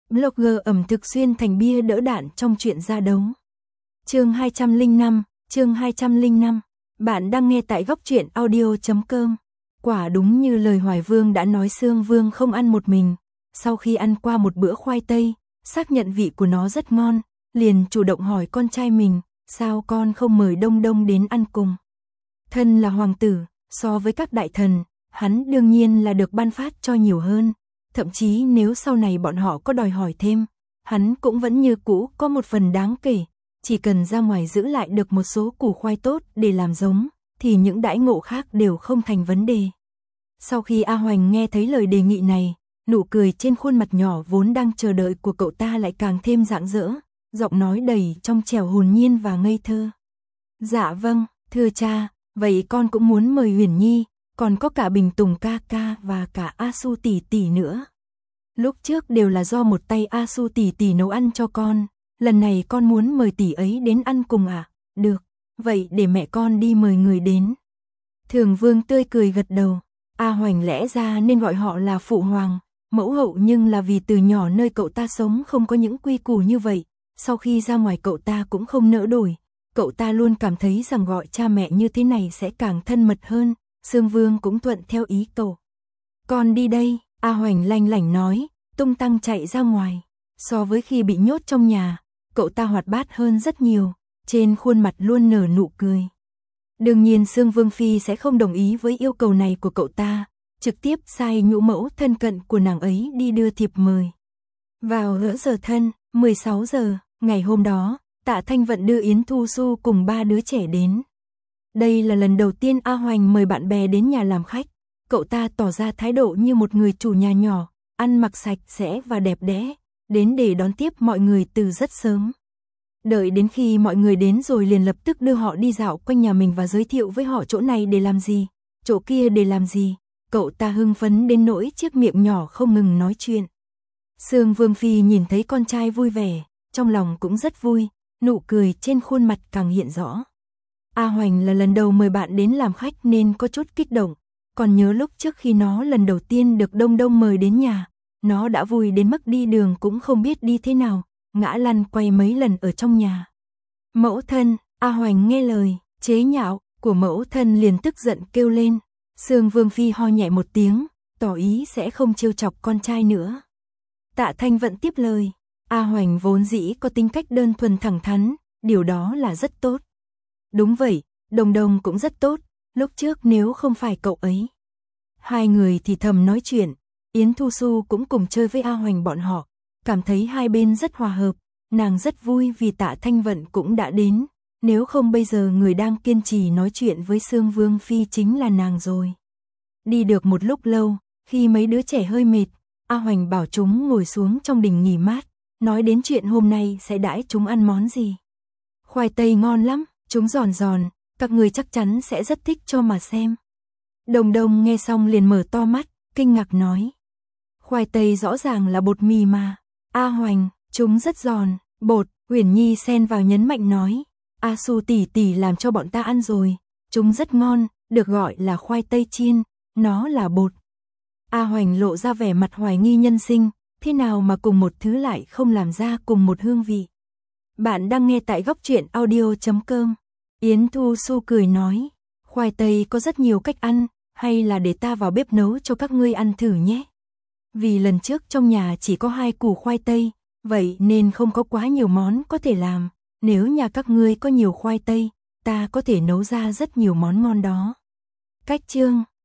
Blogger ẩm thực xuyên thành bia đỡ đạn trong chuyện ra đấu. Chương 205. Bạn đang nghe tại góc truyện audio.com. Quả đúng như lời Hoài Vương đã nói, Sương Vương không ăn một mình. Sau khi ăn qua một bữa khoai tây, xác nhận vị của nó rất ngon, liền chủ động hỏi con trai mình, sao con không mời Đông Đông đến ăn cùng. Thân là hoàng tử, so với các đại thần, hắn đương nhiên là được ban phát cho nhiều hơn. Thậm chí nếu sau này bọn họ có đòi hỏi thêm, hắn cũng vẫn như cũ có một phần đáng kể. Chỉ cần ra ngoài giữ lại được một số củ khoai tốt để làm giống, thì những đãi ngộ khác đều không thành vấn đề. Sau khi A Hoành nghe thấy lời đề nghị này, nụ cười trên khuôn mặt nhỏ vốn đang chờ đợi của cậu ta lại càng thêm rạng rỡ, giọng nói đầy trong trẻo hồn nhiên và ngây thơ. Dạ vâng, thưa cha, vậy con cũng muốn mời Huyền Nhi, còn có cả Bình Tùng ca ca và cả A Su tỷ tỷ nữa. Lúc trước đều là do một tay A Su tỷ tỷ nấu ăn cho con, lần này con muốn mời tỷ ấy đến ăn cùng à? Được, vậy để mẹ con đi mời người đến. Thường Vương tươi cười gật đầu. A Hoành lẽ ra nên gọi họ là phụ hoàng, mẫu hậu, nhưng là vì từ nhỏ nơi cậu ta sống không có những quy củ như vậy, sau khi ra ngoài cậu ta cũng không nỡ đổi. Cậu ta luôn cảm thấy rằng gọi cha mẹ như thế này sẽ càng thân mật hơn. Sương Vương cũng thuận theo ý cậu. Con đi đây, A Hoành lanh lảnh nói, tung tăng chạy ra ngoài. So với khi bị nhốt trong nhà, cậu ta hoạt bát hơn rất nhiều, trên khuôn mặt luôn nở nụ cười. Đương nhiên Sương Vương Phi sẽ không đồng ý với yêu cầu này của cậu ta, trực tiếp sai nhũ mẫu thân cận của nàng ấy đi đưa thiệp mời. Vào giờ thân, 16 giờ, ngày hôm đó, Tạ Thanh Vận đưa Yến Thu Xu cùng 3 đứa trẻ đến. Đây là lần đầu tiên A Hoành mời bạn bè đến nhà làm khách, cậu ta tỏ ra thái độ như một người chủ nhà nhỏ, ăn mặc sạch sẽ và đẹp đẽ, đến để đón tiếp mọi người từ rất sớm. Đợi đến khi mọi người đến rồi liền lập tức đưa họ đi dạo quanh nhà mình và giới thiệu với họ chỗ này để làm gì, chỗ kia để làm gì. Cậu ta hưng phấn đến nỗi chiếc miệng nhỏ không ngừng nói chuyện. Sương Vương Phi nhìn thấy con trai vui vẻ, trong lòng cũng rất vui, nụ cười trên khuôn mặt càng hiện rõ. A Hoành là lần đầu mời bạn đến làm khách nên có chút kích động, còn nhớ lúc trước khi nó lần đầu tiên được Đông Đông mời đến nhà, nó đã vui đến mức đi đường cũng không biết đi thế nào, ngã lăn quay mấy lần ở trong nhà. Mẫu thân, A Hoành nghe lời chế nhạo của mẫu thân liền tức giận kêu lên. Sương Vương Phi ho nhẹ một tiếng, tỏ ý sẽ không trêu chọc con trai nữa. Tạ Thanh Vận tiếp lời, A Hoành vốn dĩ có tính cách đơn thuần thẳng thắn, điều đó là rất tốt. Đúng vậy, Đồng Đồng cũng rất tốt, lúc trước nếu không phải cậu ấy. Hai người thì thầm nói chuyện, Yến Thu Xu cũng cùng chơi với A Hoành bọn họ, cảm thấy hai bên rất hòa hợp, nàng rất vui vì Tạ Thanh Vận cũng đã đến, nếu không bây giờ người đang kiên trì nói chuyện với Sương Vương Phi chính là nàng rồi. Đi được một lúc lâu, khi mấy đứa trẻ hơi mệt, A Hoành bảo chúng ngồi xuống trong đình nghỉ mát, nói đến chuyện hôm nay sẽ đãi chúng ăn món gì. Khoai tây ngon lắm, chúng giòn giòn, các người chắc chắn sẽ rất thích cho mà xem. Đồng Đồng nghe xong liền mở to mắt, kinh ngạc nói. Khoai tây rõ ràng là bột mì mà. A Hoành, chúng rất giòn, bột. Huyền Nhi xen vào nhấn mạnh nói. A Su tỷ tỷ làm cho bọn ta ăn rồi, chúng rất ngon, được gọi là khoai tây chiên, nó là bột. A Hoành lộ ra vẻ mặt hoài nghi nhân sinh, thế nào mà cùng một thứ lại không làm ra cùng một hương vị. Bạn đang nghe tại góc truyện audio.com. Yến Thu Xu cười nói, khoai tây có rất nhiều cách ăn, hay là để ta vào bếp nấu cho các ngươi ăn thử nhé. Vì lần trước trong nhà chỉ có 2 củ khoai tây, vậy nên không có quá nhiều món có thể làm. Nếu nhà các ngươi có nhiều khoai tây, ta có thể nấu ra rất nhiều món ngon đó. Cách chương